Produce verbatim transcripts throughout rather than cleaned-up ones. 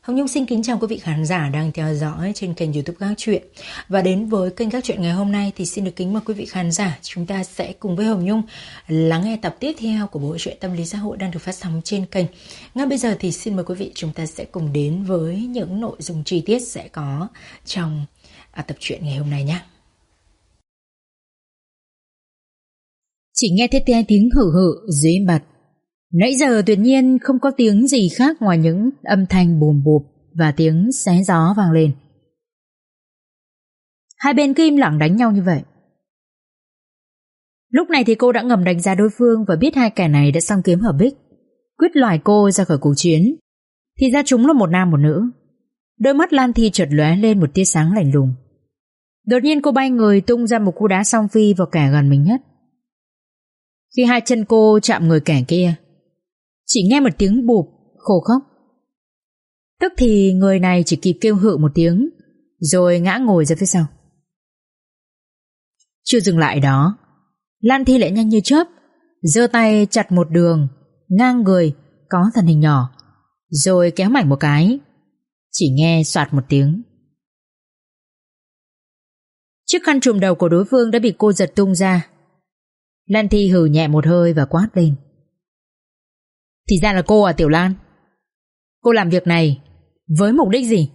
Hồng Nhung xin kính chào quý vị khán giả đang theo dõi trên kênh YouTube Các Chuyện. Và đến với kênh Các Chuyện ngày hôm nay thì xin được kính mời quý vị khán giả, chúng ta sẽ cùng với Hồng Nhung lắng nghe tập tiếp theo của bộ truyện tâm lý xã hội đang được phát sóng trên kênh. Ngay bây giờ thì xin mời quý vị chúng ta sẽ cùng đến với những nội dung chi tiết sẽ có trong à, tập truyện ngày hôm nay nhé. Chỉ nghe thấy tiếng hử hử dưới bật. Nãy giờ tuyệt nhiên không có tiếng gì khác ngoài những âm thanh bùm bụp và tiếng xé gió vang lên. Hai bên cứ im lặng đánh nhau như vậy. Lúc này thì cô đã ngầm đánh giá đối phương và biết hai kẻ này đã song kiếm hợp bích, quyết loại cô ra khỏi cuộc chiến. Thì ra chúng là một nam một nữ. Đôi mắt Lan Thi chợt lóe lên một tia sáng lạnh lùng. Đột nhiên cô bay người tung ra một cú đá song phi vào kẻ gần mình nhất. Khi hai chân cô chạm người kẻ kia, chỉ nghe một tiếng bụp khô khốc. Tức thì người này chỉ kịp kêu hự một tiếng, rồi ngã ngồi ra phía sau. Chưa dừng lại đó, Lan Thi lại nhanh như chớp, giơ tay chặt một đường ngang người có thân hình nhỏ, rồi kéo mạnh một cái. Chỉ nghe soạt một tiếng. Chiếc khăn trùm đầu của đối phương đã bị cô giật tung ra. Lan Thi hừ nhẹ một hơi và quát lên. Thì ra là cô à Tiểu Lan. Cô làm việc này với mục đích gì?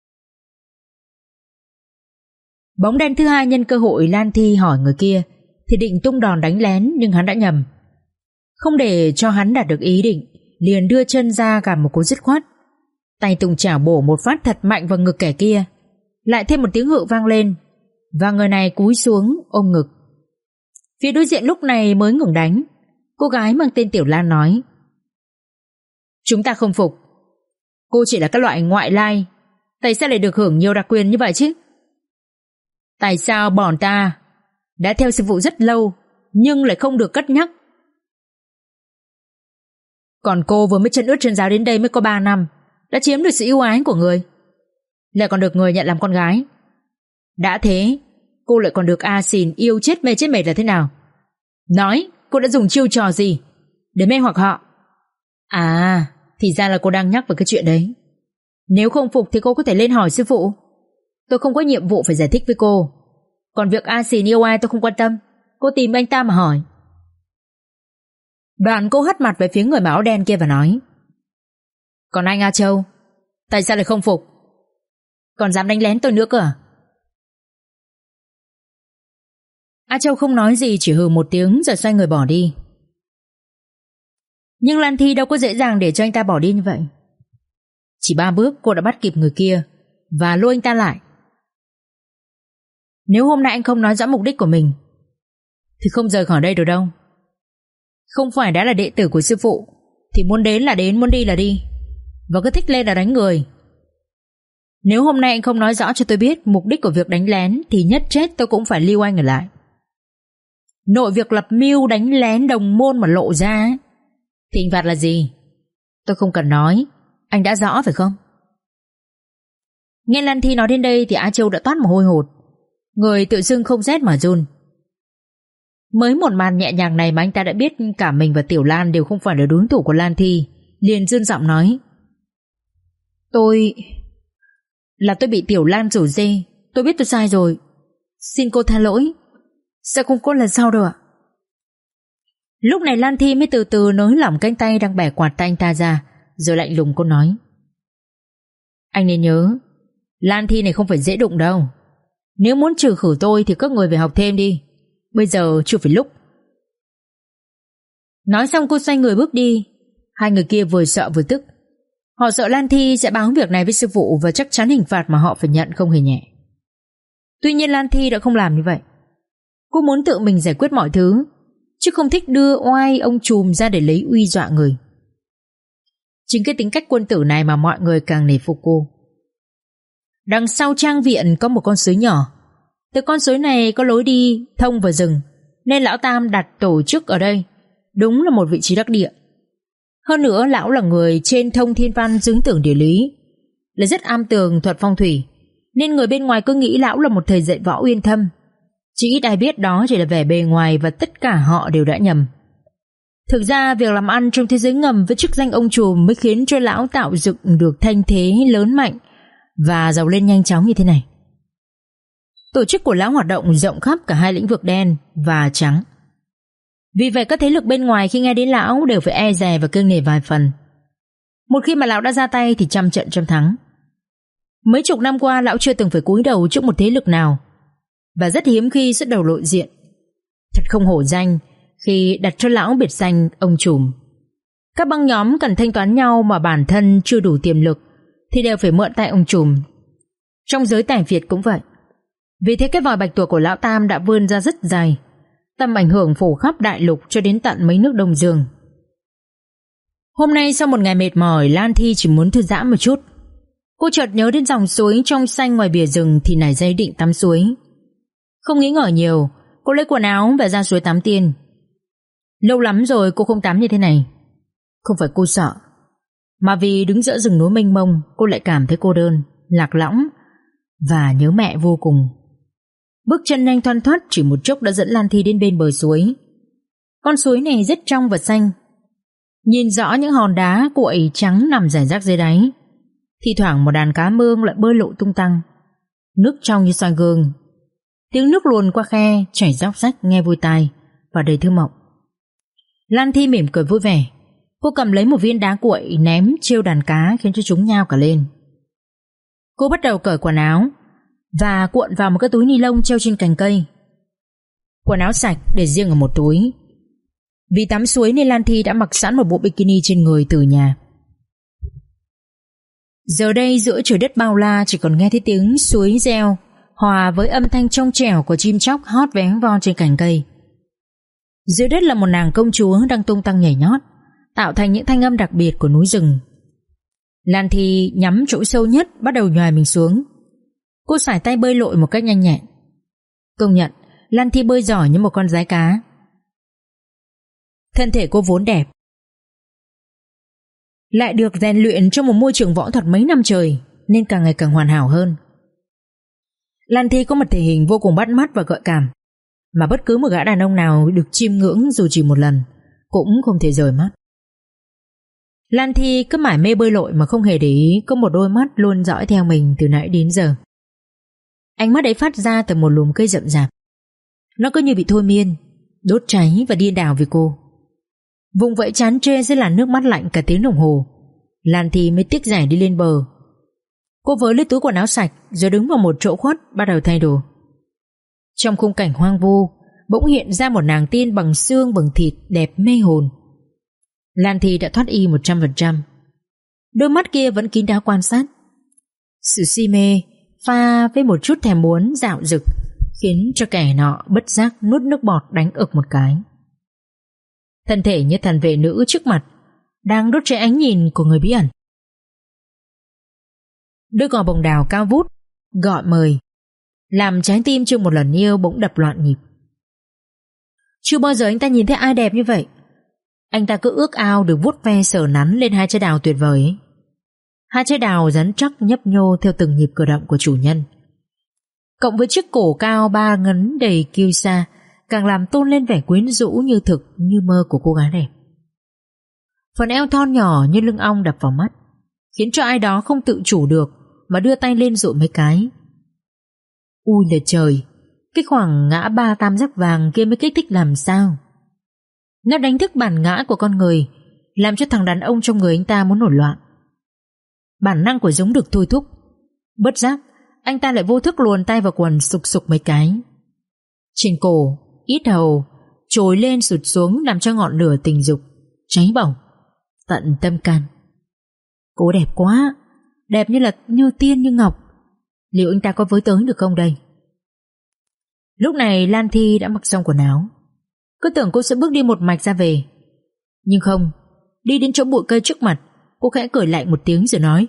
Bóng đen thứ hai nhân cơ hội Lan Thi hỏi người kia thì định tung đòn đánh lén, nhưng hắn đã nhầm. Không để cho hắn đạt được ý định, liền đưa chân ra gạt một cú dứt khoát. Tay tung chảo bổ một phát thật mạnh vào ngực kẻ kia. Lại thêm một tiếng hự vang lên, và người này cúi xuống ôm ngực. Phía đối diện lúc này mới ngừng đánh. Cô gái mang tên Tiểu Lan nói: Chúng ta không phục. Cô chỉ là các loại ngoại lai, tại sao lại được hưởng nhiều đặc quyền như vậy chứ? Tại sao bọn ta đã theo sư phụ rất lâu nhưng lại không được cất nhắc? Còn cô vừa mới chân ướt chân ráo đến đây mới có ba năm, đã chiếm được sự ưu ái của người, lại còn được người nhận làm con gái. Đã thế, cô lại còn được A Xìn yêu chết mê chết mệt là thế nào? Nói, cô đã dùng chiêu trò gì để mê hoặc họ? À, thì ra là cô đang nhắc về cái chuyện đấy. Nếu không phục thì cô có thể lên hỏi sư phụ. Tôi không có nhiệm vụ phải giải thích với cô. Còn việc A Xìn yêu ai tôi không quan tâm. Cô tìm anh ta mà hỏi. Đoạn cô hất mặt về phía người mặc áo đen kia và nói: Còn anh A Châu, tại sao lại không phục? Còn dám đánh lén tôi nữa cơ à? A Châu không nói gì, chỉ hừ một tiếng rồi xoay người bỏ đi. Nhưng Lan Thi đâu có dễ dàng để cho anh ta bỏ đi như vậy. Chỉ ba bước cô đã bắt kịp người kia và lôi anh ta lại. Nếu hôm nay anh không nói rõ mục đích của mình thì không rời khỏi đây được đâu. Không phải đã là đệ tử của sư phụ thì muốn đến là đến, muốn đi là đi, và cứ thích lên là đánh người. Nếu hôm nay anh không nói rõ cho tôi biết mục đích của việc đánh lén thì nhất chết tôi cũng phải lưu anh ở lại. Nội việc lập mưu đánh lén đồng môn mà lộ ra thì hình phạt là gì? Tôi không cần nói, anh đã rõ phải không? Nghe Lan Thi nói đến đây thì A Châu đã toát mồ hôi hột, người tự dưng không rét mà run. Mới một màn nhẹ nhàng này mà anh ta đã biết cả mình và Tiểu Lan đều không phải là đối thủ của Lan Thi, liền run giọng nói: Tôi... là tôi bị Tiểu Lan rủ dê. Tôi biết tôi sai rồi, xin cô tha lỗi, sẽ không có lần sau đâu ạ. Lúc này Lan Thi mới từ từ nới lỏng cánh tay đang bẻ quạt tay anh ta ra, rồi lạnh lùng cô nói: Anh nên nhớ, Lan Thi này không phải dễ đụng đâu. Nếu muốn trừ khử tôi thì các người phải học thêm đi, bây giờ chưa phải lúc. Nói xong cô xoay người bước đi. Hai người kia vừa sợ vừa tức. Họ sợ Lan Thi sẽ báo việc này với sư phụ, và chắc chắn hình phạt mà họ phải nhận không hề nhẹ. Tuy nhiên Lan Thi đã không làm như vậy. Cô muốn tự mình giải quyết mọi thứ, chứ không thích đưa oai ông trùm ra để lấy uy dọa người. Chính cái tính cách quân tử này mà mọi người càng nể phục cô. Đằng sau trang viện có một con suối nhỏ. Từ con suối này có lối đi thông vào rừng, nên lão Tam đặt tổ chức ở đây. Đúng là một vị trí đắc địa. Hơn nữa lão là người trên thông thiên văn chứng tưởng địa lý, là rất am tường thuật phong thủy, nên người bên ngoài cứ nghĩ lão là một thầy dạy võ uyên thâm. Chỉ ít ai biết đó chỉ là vẻ bề ngoài, và tất cả họ đều đã nhầm. Thực ra việc làm ăn trong thế giới ngầm với chức danh ông trùm mới khiến cho lão tạo dựng được thanh thế lớn mạnh và giàu lên nhanh chóng như thế này. Tổ chức của lão hoạt động rộng khắp cả hai lĩnh vực đen và trắng. Vì vậy các thế lực bên ngoài khi nghe đến lão đều phải e dè và kiêng nể vài phần. Một khi mà lão đã ra tay thì trăm trận trăm thắng. Mấy chục năm qua lão chưa từng phải cúi đầu trước một thế lực nào, và rất hiếm khi xuất đầu lộ diện. Thật không hổ danh khi đặt cho lão biệt danh ông trùm. Các băng nhóm cần thanh toán nhau mà bản thân chưa đủ tiềm lực thì đều phải mượn tay ông trùm. Trong giới tài Việt cũng vậy. Vì thế cái vòi bạch tuộc của lão Tam đã vươn ra rất dài, tầm ảnh hưởng phổ khắp đại lục cho đến tận mấy nước Đông Dương. Hôm nay sau một ngày mệt mỏi, Lan Thi chỉ muốn thư giãn một chút. Cô chợt nhớ đến dòng suối trong xanh ngoài bìa rừng thì nảy ra ý định tắm suối. Không nghĩ ngợi nhiều, cô lấy quần áo và ra suối tắm tiên. Lâu lắm rồi cô không tắm như thế này. Không phải cô sợ, mà vì đứng giữa rừng núi mênh mông, cô lại cảm thấy cô đơn, lạc lõng và nhớ mẹ vô cùng. Bước chân nhanh thoăn thoắt chỉ một chốc đã dẫn Lan Thi đến bên bờ suối. Con suối này rất trong và xanh. Nhìn rõ những hòn đá cuội trắng nằm rải rác dưới đáy. Thi thoảng một đàn cá mương lại bơi lội tung tăng. Nước trong như soi gương. Tiếng nước luồn qua khe chảy róc rách nghe vui tai và đầy thơ mộng. Lan Thi mỉm cười vui vẻ. Cô cầm lấy một viên đá cuội ném trêu đàn cá khiến cho chúng nhao cả lên. Cô bắt đầu cởi quần áo và cuộn vào một cái túi ni lông treo trên cành cây. Quần áo sạch để riêng ở một túi. Vì tắm suối nên Lan Thi đã mặc sẵn một bộ bikini trên người từ nhà. Giờ đây giữa trời đất bao la chỉ còn nghe thấy tiếng suối reo hòa với âm thanh trong trẻo của chim chóc hót véo von trên cành cây. Dưới đất là một nàng công chúa đang tung tăng nhảy nhót, tạo thành những thanh âm đặc biệt của núi rừng. Lan Thi nhắm chỗ sâu nhất, bắt đầu nhoài mình xuống. Cô sải tay bơi lội một cách nhanh nhẹn. Công nhận Lan Thi bơi giỏi như một con dái cá. Thân thể cô vốn đẹp, lại được rèn luyện trong một môi trường võ thuật mấy năm trời, nên càng ngày càng hoàn hảo hơn. Lan Thi có một thể hình vô cùng bắt mắt và gợi cảm, mà bất cứ một gã đàn ông nào được chiêm ngưỡng dù chỉ một lần cũng không thể rời mắt. Lan Thi cứ mải mê bơi lội mà không hề để ý có một đôi mắt luôn dõi theo mình từ nãy đến giờ. Ánh mắt ấy phát ra từ một lùm cây rậm rạp. Nó cứ như bị thôi miên, đốt cháy và điên đảo vì cô. Vùng vẫy chán chê dưới làn nước mắt lạnh cả tiếng đồng hồ, Lan Thi mới tiếc rẻ đi lên bờ. Cô với lấy túi quần áo sạch rồi đứng vào một chỗ khuất bắt đầu thay đồ. Trong khung cảnh hoang vu bỗng hiện ra một nàng tiên bằng xương bằng thịt đẹp mê hồn. Lan Thi đã thoát y một trăm phần trăm. Đôi mắt kia vẫn kín đáo quan sát. Sự si mê pha với một chút thèm muốn dạo dực khiến cho kẻ nọ bất giác nuốt nước bọt đánh ực một cái. Thân thể như thần vệ nữ trước mặt đang đốt cháy ánh nhìn của người bí ẩn. Đôi cò bồng đào cao vút gọi mời, làm trái tim chưa một lần yêu bỗng đập loạn nhịp. Chưa bao giờ anh ta nhìn thấy ai đẹp như vậy. Anh ta cứ ước ao được vuốt ve sờ nắn lên hai trái đào tuyệt vời ấy. Hai trái đào rắn chắc nhấp nhô theo từng nhịp cử động của chủ nhân, cộng với chiếc cổ cao ba ngấn đầy kiêu sa, càng làm tôn lên vẻ quyến rũ như thực như mơ của cô gái đẹp. Phần eo thon nhỏ như lưng ong đập vào mắt, khiến cho ai đó không tự chủ được mà đưa tay lên dụi mấy cái. Ui là trời, cái khoảng ngã ba tam giác vàng kia mới kích thích làm sao. Nó đánh thức bản ngã của con người, làm cho thằng đàn ông trong người anh ta muốn nổi loạn. Bản năng của giống được thôi thúc. Bất giác anh ta lại vô thức luồn tay vào quần sục sục mấy cái. Trên cổ, ít hầu trồi lên sụt xuống, làm cho ngọn lửa tình dục cháy bỏng tận tâm can. Cô đẹp quá, đẹp như là như tiên như ngọc. Liệu anh ta có với tới được không đây? Lúc này Lan Thi đã mặc xong quần áo. Cứ tưởng cô sẽ bước đi một mạch ra về, nhưng không. Đi đến chỗ bụi cây trước mặt, cô khẽ cười lạnh một tiếng rồi nói: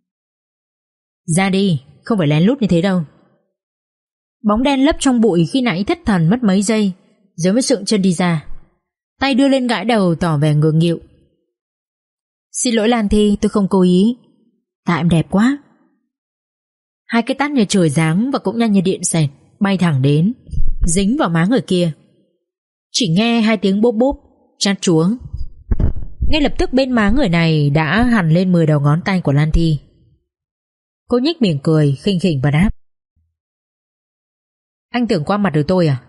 ra đi, không phải lén lút như thế đâu. Bóng đen lấp trong bụi khi nãy thất thần mất mấy giây, rồi mới sượng chân đi ra, tay đưa lên gãi đầu tỏ vẻ ngượng nghịu. Xin lỗi Lan Thi, tôi không cố ý. Tại em đẹp quá. Hai cái tát như trời giáng và cũng nhanh như điện xẹt bay thẳng đến, dính vào má người kia. Chỉ nghe hai tiếng bốp bốp, Chát chúa. Ngay lập tức bên má người này đã hằn lên mười đầu ngón tay của Lan Thi. Cô nhếch miệng cười khinh khỉnh và đáp: Anh tưởng qua mặt được tôi à?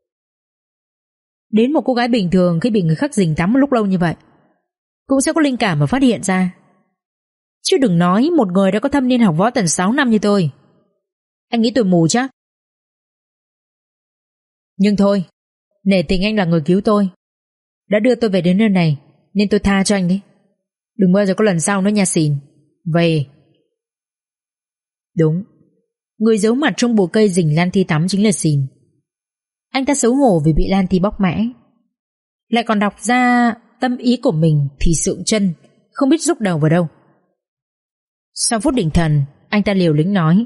Đến một cô gái bình thường khi bị người khác rình tắm một lúc lâu như vậy cũng sẽ có linh cảm và phát hiện ra. Chứ đừng nói một người đã có thâm niên học võ tận sáu năm như tôi. Anh nghĩ tôi mù chắc. Nhưng thôi, nể tình anh là người cứu tôi, đã đưa tôi về đến nơi này, nên tôi tha cho anh đấy. Đừng bao giờ có lần sau nữa nha xìn. Về. Đúng, người giấu mặt trong bụi cây rình Lan Thi tắm chính là xìn. Anh ta xấu hổ vì bị Lan Thi bóc mẽ, lại còn đọc ra tâm ý của mình thì sượng chân, không biết rúc đầu vào đâu. Sau phút định thần, anh ta liều lĩnh nói: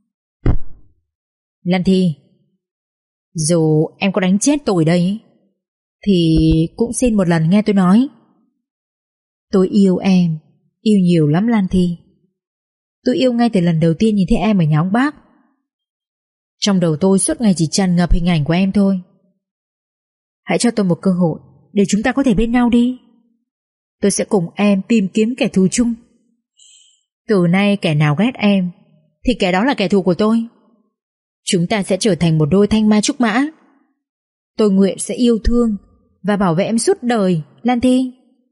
Lan Thi, dù em có đánh chết tôi đây thì cũng xin một lần nghe tôi nói. Tôi yêu em, yêu nhiều lắm Lan Thi. Tôi yêu ngay từ lần đầu tiên nhìn thấy em ở nhà ông bác. Trong đầu tôi suốt ngày chỉ tràn ngập hình ảnh của em thôi. Hãy cho tôi một cơ hội để chúng ta có thể bên nhau đi. Tôi sẽ cùng em tìm kiếm kẻ thù chung. Từ nay kẻ nào ghét em thì kẻ đó là kẻ thù của tôi. Chúng ta sẽ trở thành một đôi thanh mai trúc mã. Tôi nguyện sẽ yêu thương và bảo vệ em suốt đời, Lan Thi.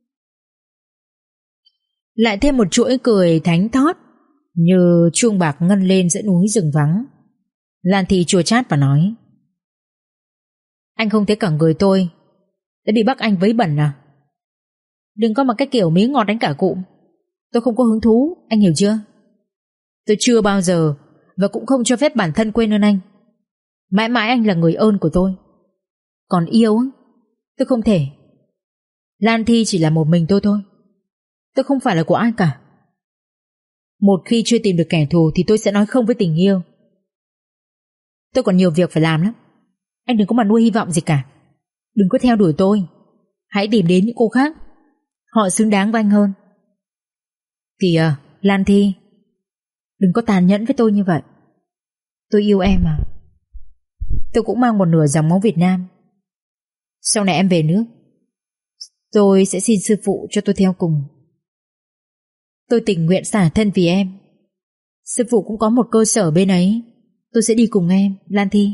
Lại thêm một chuỗi cười thánh thót như chuông bạc ngân lên giữa núi rừng vắng. Lan Thi chua chát và nói: Anh không thấy cả người tôi đã bị bác anh vấy bẩn à? Đừng có mà cái kiểu mí ngọt đánh cả cụm. Tôi không có hứng thú, anh hiểu chưa? Tôi chưa bao giờ và cũng không cho phép bản thân quên ơn anh. Mãi mãi anh là người ơn của tôi. Còn yêu, tôi không thể. Lan Thi chỉ là một mình tôi thôi. Tôi không phải là của ai cả. Một khi chưa tìm được kẻ thù thì tôi sẽ nói không với tình yêu. Tôi còn nhiều việc phải làm lắm. Anh đừng có mà nuôi hy vọng gì cả. Đừng có theo đuổi tôi. Hãy tìm đến những cô khác. Họ xứng đáng với anh hơn. Kìa Lan Thi, đừng có tàn nhẫn với tôi như vậy. Tôi yêu em mà. Tôi cũng mang một nửa dòng máu Việt Nam. Sau này em về nước, tôi sẽ xin sư phụ cho tôi theo cùng. Tôi tình nguyện xả thân vì em. Sư phụ cũng có một cơ sở bên ấy. Tôi sẽ đi cùng em, Lan Thi.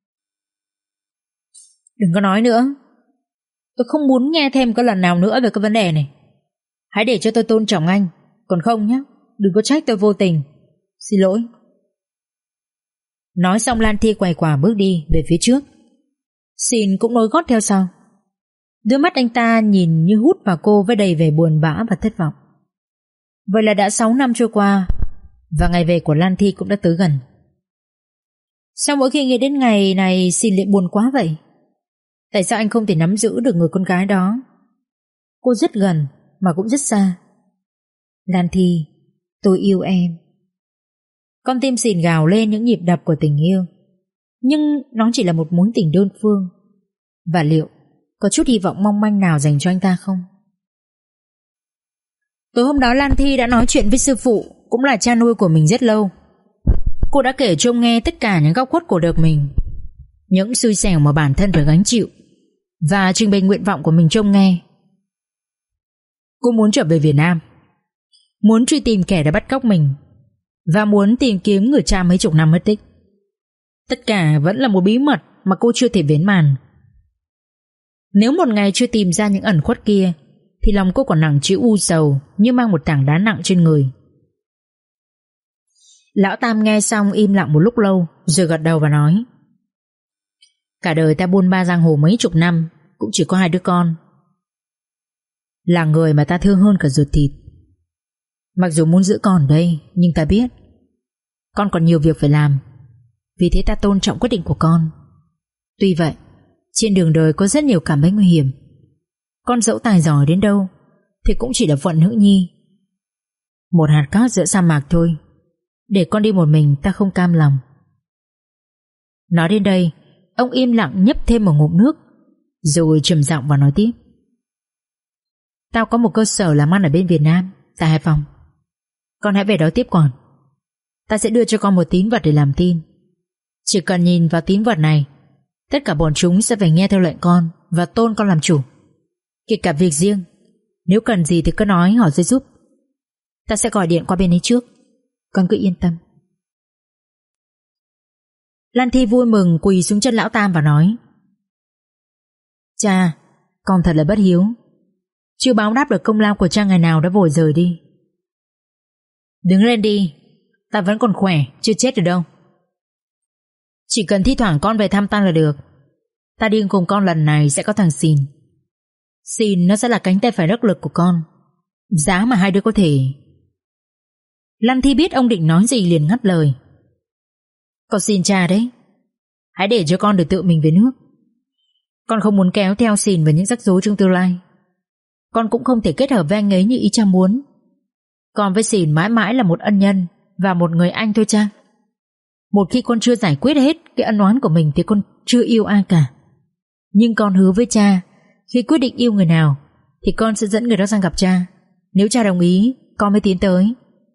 Đừng có nói nữa. Tôi không muốn nghe thêm có lần nào nữa về cái vấn đề này. Hãy để cho tôi tôn trọng anh. Còn không nhé, đừng có trách tôi vô tình. Xin lỗi. Nói xong Lan Thi quay quả bước đi về phía trước. Xin cũng nối gót theo sau. Đôi mắt anh ta nhìn như hút vào cô với đầy vẻ buồn bã và thất vọng. Vậy là đã sáu năm trôi qua, và ngày về của Lan Thi cũng đã tới gần. Sao mỗi khi nghĩ đến ngày này Xin lại buồn quá vậy? Tại sao anh không thể nắm giữ được người con gái đó? Cô rất gần mà cũng rất xa. Lan Thi, tôi yêu em. Con tim Xin gào lên những nhịp đập của tình yêu. Nhưng nó chỉ là một mối tình đơn phương. Và liệu có chút hy vọng mong manh nào dành cho anh ta không? Tối hôm đó Lan Thi đã nói chuyện với sư phụ, cũng là cha nuôi của mình rất lâu. Cô đã kể cho ông nghe tất cả những góc khuất của đời mình, những xui xẻo mà bản thân phải gánh chịu, và trình bày nguyện vọng của mình cho ông nghe. Cô muốn trở về Việt Nam, muốn truy tìm kẻ đã bắt cóc mình, và muốn tìm kiếm người cha mấy chục năm mất tích. Tất cả vẫn là một bí mật mà cô chưa thể vén màn. Nếu một ngày chưa tìm ra những ẩn khuất kia thì lòng cô còn nặng chịu u sầu như mang một tảng đá nặng trên người. Lão Tam nghe xong im lặng một lúc lâu rồi gật đầu và nói: Cả đời ta buôn ba giang hồ mấy chục năm, cũng chỉ có hai đứa con. Là người mà ta thương hơn cả ruột thịt. Mặc dù muốn giữ con ở đây, nhưng ta biết con còn nhiều việc phải làm. Vì thế ta tôn trọng quyết định của con. Tuy vậy, trên đường đời có rất nhiều cảm bẫy nguy hiểm. Con dẫu tài giỏi đến đâu thì cũng chỉ là phận nữ nhi, một hạt cát giữa sa mạc thôi. Để con đi một mình ta không cam lòng. Nói đến đây, ông im lặng nhấp thêm một ngụm nước, rồi trầm giọng và nói tiếp: Tao có một cơ sở làm ăn ở bên Việt Nam, tại Hải Phòng. Con hãy về đó tiếp quản. Ta sẽ đưa cho con một tín vật để làm tin. Chỉ cần nhìn vào tín vật này, tất cả bọn chúng sẽ phải nghe theo lệnh con và tôn con làm chủ. Kể cả việc riêng, nếu cần gì thì cứ nói họ sẽ giúp. Ta sẽ gọi điện qua bên ấy trước. Con cứ yên tâm. Lan Thi vui mừng quỳ xuống chân lão Tam và nói: Cha, con thật là bất hiếu, chưa báo đáp được công lao của cha ngày nào đã vội rời đi. Đứng lên đi, ta vẫn còn khỏe, chưa chết được đâu. Chỉ cần thi thoảng con về thăm ta là được. Ta đi cùng con lần này sẽ có thằng Xin. Xin nó sẽ là cánh tay phải đắc lực của con, giá mà hai đứa có thể. Lan Thi biết ông định nói gì liền ngắt lời: Con xin cha đấy, hãy để cho con được tự mình về nước. Con không muốn kéo theo Xin vào những rắc rối trong tương lai. Con cũng không thể kết hợp với anh ấy như ý cha muốn. Con với Xin mãi mãi là một ân nhân và một người anh thôi cha. Một khi con chưa giải quyết hết cái ân oán của mình thì con chưa yêu ai cả. Nhưng con hứa với cha, khi quyết định yêu người nào thì con sẽ dẫn người đó sang gặp cha. Nếu cha đồng ý, con mới tiến tới.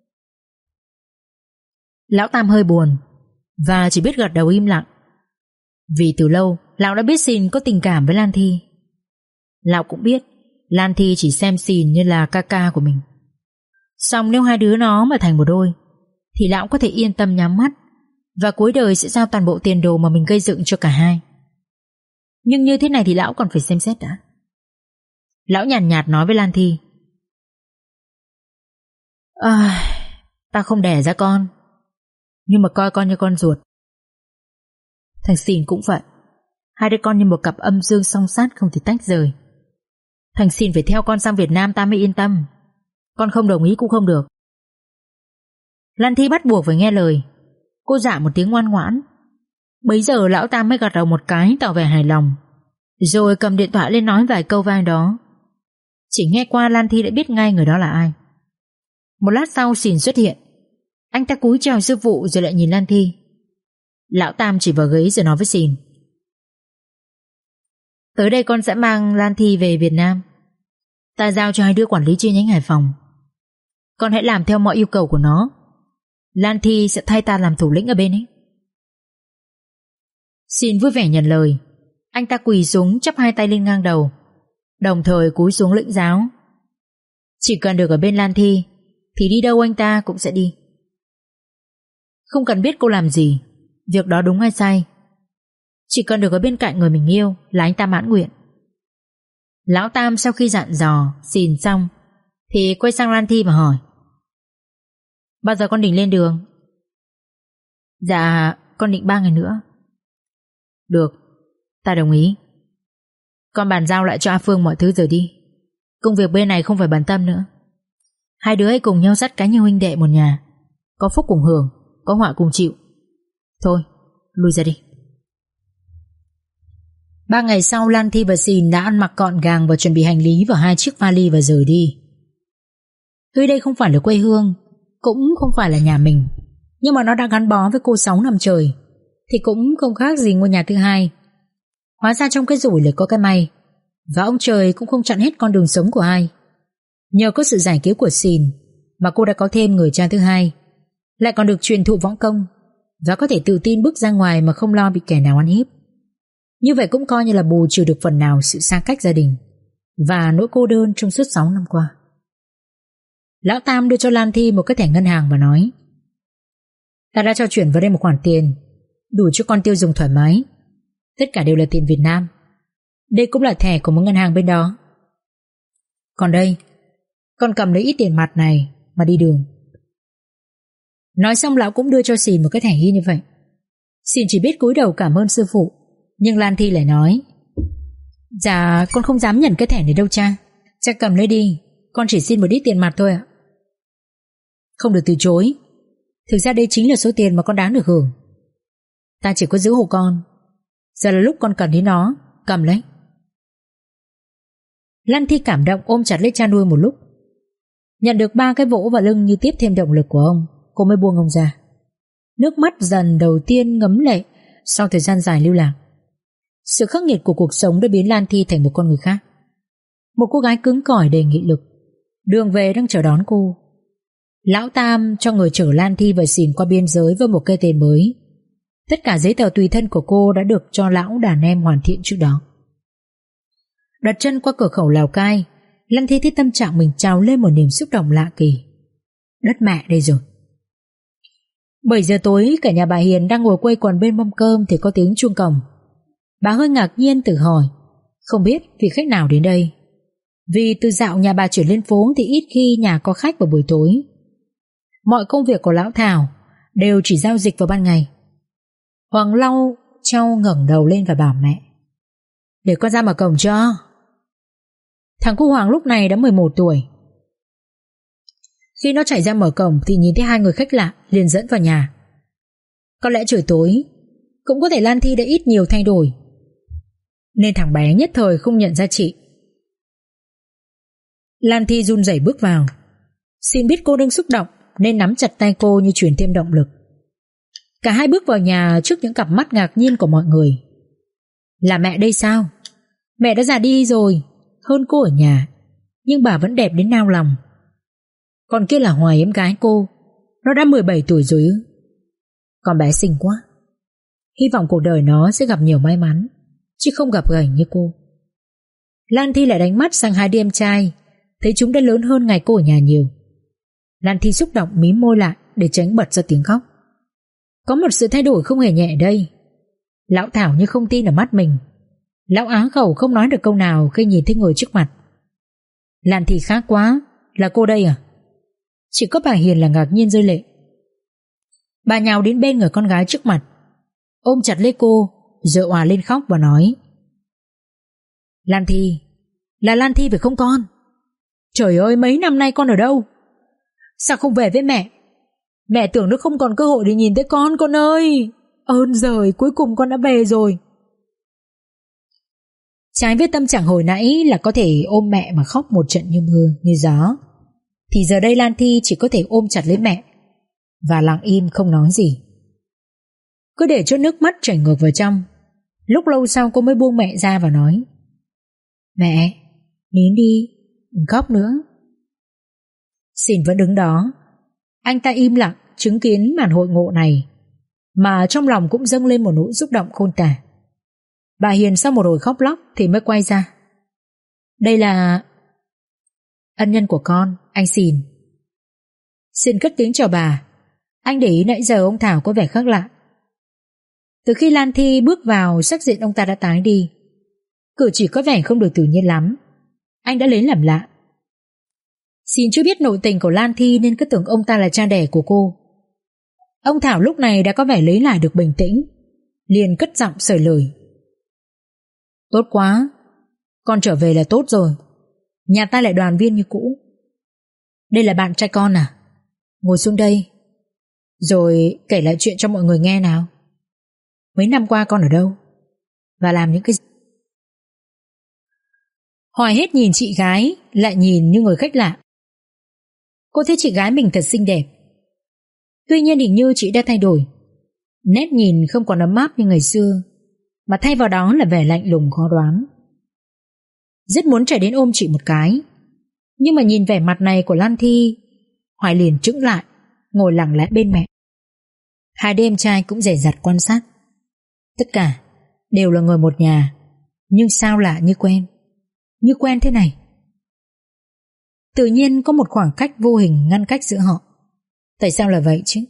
Lão Tam hơi buồn và chỉ biết gật đầu im lặng. Vì từ lâu lão đã biết Xin có tình cảm với Lan Thi. Lão cũng biết Lan Thi chỉ xem Xin như là ca ca của mình. Song nếu hai đứa nó mà thành một đôi thì lão có thể yên tâm nhắm mắt và cuối đời sẽ giao toàn bộ tiền đồ mà mình gây dựng cho cả hai. Nhưng như thế này thì lão còn phải xem xét đã. Lão nhàn nhạt, nhạt nói với Lan Thi: à, ta không đẻ ra con, nhưng mà coi con như con ruột. Thằng Xin cũng vậy. Hai đứa con như một cặp âm dương song sát không thể tách rời. Thằng Xin phải theo con sang Việt Nam ta mới yên tâm. Con không đồng ý cũng không được. Lan Thi bắt buộc phải nghe lời. Cô dạ một tiếng ngoan ngoãn. Bấy giờ lão Tam mới gật đầu một cái tỏ vẻ hài lòng, rồi cầm điện thoại lên nói vài câu với ai đó. Chỉ nghe qua Lan Thi đã biết ngay người đó là ai. Một lát sau Xin xuất hiện. Anh ta cúi chào sư phụ rồi lại nhìn Lan Thi. Lão Tam chỉ vào ghế rồi nói với Xin: Tới đây con sẽ mang Lan Thi về Việt Nam. Ta giao cho hai đứa quản lý chi nhánh Hải Phòng. Con hãy làm theo mọi yêu cầu của nó. Lan Thi sẽ thay ta làm thủ lĩnh ở bên ấy. Xin vui vẻ nhận lời. Anh ta quỳ xuống chắp hai tay lên ngang đầu, đồng thời cúi xuống lĩnh giáo. Chỉ cần được ở bên Lan Thi thì đi đâu anh ta cũng sẽ đi. Không cần biết cô làm gì, việc đó đúng hay sai, chỉ cần được ở bên cạnh người mình yêu là anh ta mãn nguyện. Lão Tam sau khi dặn dò Xin xong thì quay sang Lan Thi và hỏi: Bao giờ con định lên đường? Dạ con định ba ngày nữa. Được, ta đồng ý. Con bàn giao lại cho A Phương mọi thứ rồi đi. Công việc bên này không phải bận tâm nữa. Hai đứa hãy cùng nhau sát cánh như huynh đệ một nhà, có phúc cùng hưởng, có họa cùng chịu. Thôi, lui ra đi. Ba ngày sau, Lan Thi và Xin đã ăn mặc gọn gàng và chuẩn bị hành lý vào hai chiếc vali và rời đi. Tuy đây không phải là quê hương, cũng không phải là nhà mình, nhưng mà nó đã gắn bó với cô sáu năm trời, thì cũng không khác gì ngôi nhà thứ hai. Hóa ra trong cái rủi lại có cái may, và ông trời cũng không chặn hết con đường sống của ai. Nhờ có sự giải cứu của Xin mà cô đã có thêm người cha thứ hai, lại còn được truyền thụ võ công và có thể tự tin bước ra ngoài mà không lo bị kẻ nào ăn hiếp. Như vậy cũng coi như là bù trừ được phần nào sự xa cách gia đình và nỗi cô đơn trong suốt sáu năm qua. Lão Tam đưa cho Lan Thi một cái thẻ ngân hàng và nói: Ta đã cho chuyển vào đây một khoản tiền đủ cho con tiêu dùng thoải mái. Tất cả đều là tiền Việt Nam. Đây cũng là thẻ của một ngân hàng bên đó. Còn đây, con cầm lấy ít tiền mặt này mà đi đường. Nói xong lão cũng đưa cho Xin một cái thẻ y như vậy. Xin chỉ biết cúi đầu cảm ơn sư phụ, nhưng Lan Thi lại nói: Dạ con không dám nhận cái thẻ này đâu cha. Cha cầm lấy đi, con chỉ xin một ít tiền mặt thôi ạ. Không được từ chối. Thực ra đây chính là số tiền mà con đáng được hưởng. Ta chỉ có giữ hộ con. Giờ là lúc con cần đến nó, cầm lấy. Lan Thi cảm động ôm chặt lấy cha nuôi một lúc. Nhận được ba cái vỗ vào lưng như tiếp thêm động lực của ông, cô mới buông ông ra. Nước mắt dần đầu tiên ngấm lệ sau thời gian dài lưu lạc. Sự khắc nghiệt của cuộc sống đã biến Lan Thi thành một con người khác, một cô gái cứng cỏi đầy nghị lực. Đường về đang chờ đón cô. Lão Tam cho người chở Lan Thi và Xin qua biên giới với một cây tên mới. Tất cả giấy tờ tùy thân của cô đã được cho lão đàn em hoàn thiện trước đó. Đặt chân qua cửa khẩu Lào Cai, Lan Thi thấy tâm trạng mình trào lên một niềm xúc động lạ kỳ. Đất mẹ đây rồi. Bảy giờ tối, cả nhà bà Hiền đang ngồi quây quần bên mâm cơm thì có tiếng chuông cổng. Bà hơi ngạc nhiên tự hỏi, không biết vị khách nào đến đây. Vì từ dạo nhà bà chuyển lên phố thì ít khi nhà có khách vào buổi tối. Mọi công việc của lão Thảo đều chỉ giao dịch vào ban ngày. Hoàng lau trao ngẩng đầu lên và bảo mẹ: để con ra mở cổng cho. Thằng cu Hoàng lúc này đã mười một tuổi. Khi nó chạy ra mở cổng thì nhìn thấy hai người khách lạ, liền dẫn vào nhà. Có lẽ trời tối, cũng có thể Lan Thi đã ít nhiều thay đổi, nên thằng bé nhất thời không nhận ra chị. Lan Thi run rẩy bước vào. Xin biết cô đang xúc động nên nắm chặt tay cô như truyền thêm động lực. Cả hai bước vào nhà trước những cặp mắt ngạc nhiên của mọi người. Là mẹ đây sao? Mẹ đã già đi rồi, hơn cô ở nhà, nhưng bà vẫn đẹp đến nao lòng. Còn kia là Hoài, em gái cô, nó đã mười bảy tuổi rồi ư? Con bé xinh quá. Hy vọng cuộc đời nó sẽ gặp nhiều may mắn, chứ không gặp gành như cô. Lan Thi lại đánh mắt sang hai đứa em trai, thấy chúng đã lớn hơn ngày cô ở nhà nhiều. Lan Thi xúc động mím môi lại để tránh bật ra tiếng khóc. Có một sự thay đổi không hề nhẹ đây. Lão Thảo như không tin ở mắt mình. Lão á khẩu không nói được câu nào khi nhìn thấy người trước mặt. Lan Thi khác quá, là cô đây à? Chỉ có bà Hiền là ngạc nhiên rơi lệ. Bà nhào đến bên người con gái trước mặt, ôm chặt lấy cô, rồi òa lên khóc và nói: Lan Thi, là Lan Thi phải không con? Trời ơi, mấy năm nay con ở đâu? Sao không về với mẹ? Mẹ tưởng nó không còn cơ hội để nhìn thấy con, con ơi. Ơn giời, cuối cùng con đã về rồi. Trái với tâm trạng hồi nãy là có thể ôm mẹ mà khóc một trận như mưa, như gió, thì giờ đây Lan Thi chỉ có thể ôm chặt lấy mẹ và lặng im không nói gì. Cứ để cho nước mắt chảy ngược vào trong. Lúc lâu sau cô mới buông mẹ ra và nói: Mẹ, nín đi, đừng khóc nữa. Xin vẫn đứng đó. Anh ta im lặng chứng kiến màn hội ngộ này, mà trong lòng cũng dâng lên một nỗi xúc động khôn tả. Bà Hiền sau một hồi khóc lóc thì mới quay ra. Đây là ân nhân của con, anh Xin. Xin cất tiếng chào bà. Anh để ý nãy giờ ông Thảo có vẻ khác lạ. Từ khi Lan Thi bước vào, sắc diện ông ta đã tái đi, cử chỉ có vẻ không được tự nhiên lắm. Anh đã lấy làm lạ. Xin chưa biết nội tình của Lan Thi nên cứ tưởng ông ta là cha đẻ của cô. Ông Thảo lúc này đã có vẻ lấy lại được bình tĩnh, liền cất giọng sởi lời: Tốt quá, con trở về là tốt rồi. Nhà ta lại đoàn viên như cũ. Đây là bạn trai con à? Ngồi xuống đây, rồi kể lại chuyện cho mọi người nghe nào. Mấy năm qua con ở đâu, và làm những cái gì? Hoài hết nhìn chị gái, lại nhìn như người khách lạ. Cô thấy chị gái mình thật xinh đẹp. Tuy nhiên hình như chị đã thay đổi. Nét nhìn không còn ấm áp như ngày xưa, mà thay vào đó là vẻ lạnh lùng khó đoán. Rất muốn chạy đến ôm chị một cái, nhưng mà nhìn vẻ mặt này của Lan Thi, Hoài liền chững lại, ngồi lặng lẽ bên mẹ. Hai đứa em trai cũng dè dặt quan sát. Tất cả đều là người một nhà, nhưng sao lạ như quen, như quen thế này. Tự nhiên có một khoảng cách vô hình ngăn cách giữa họ. Tại sao là vậy chứ?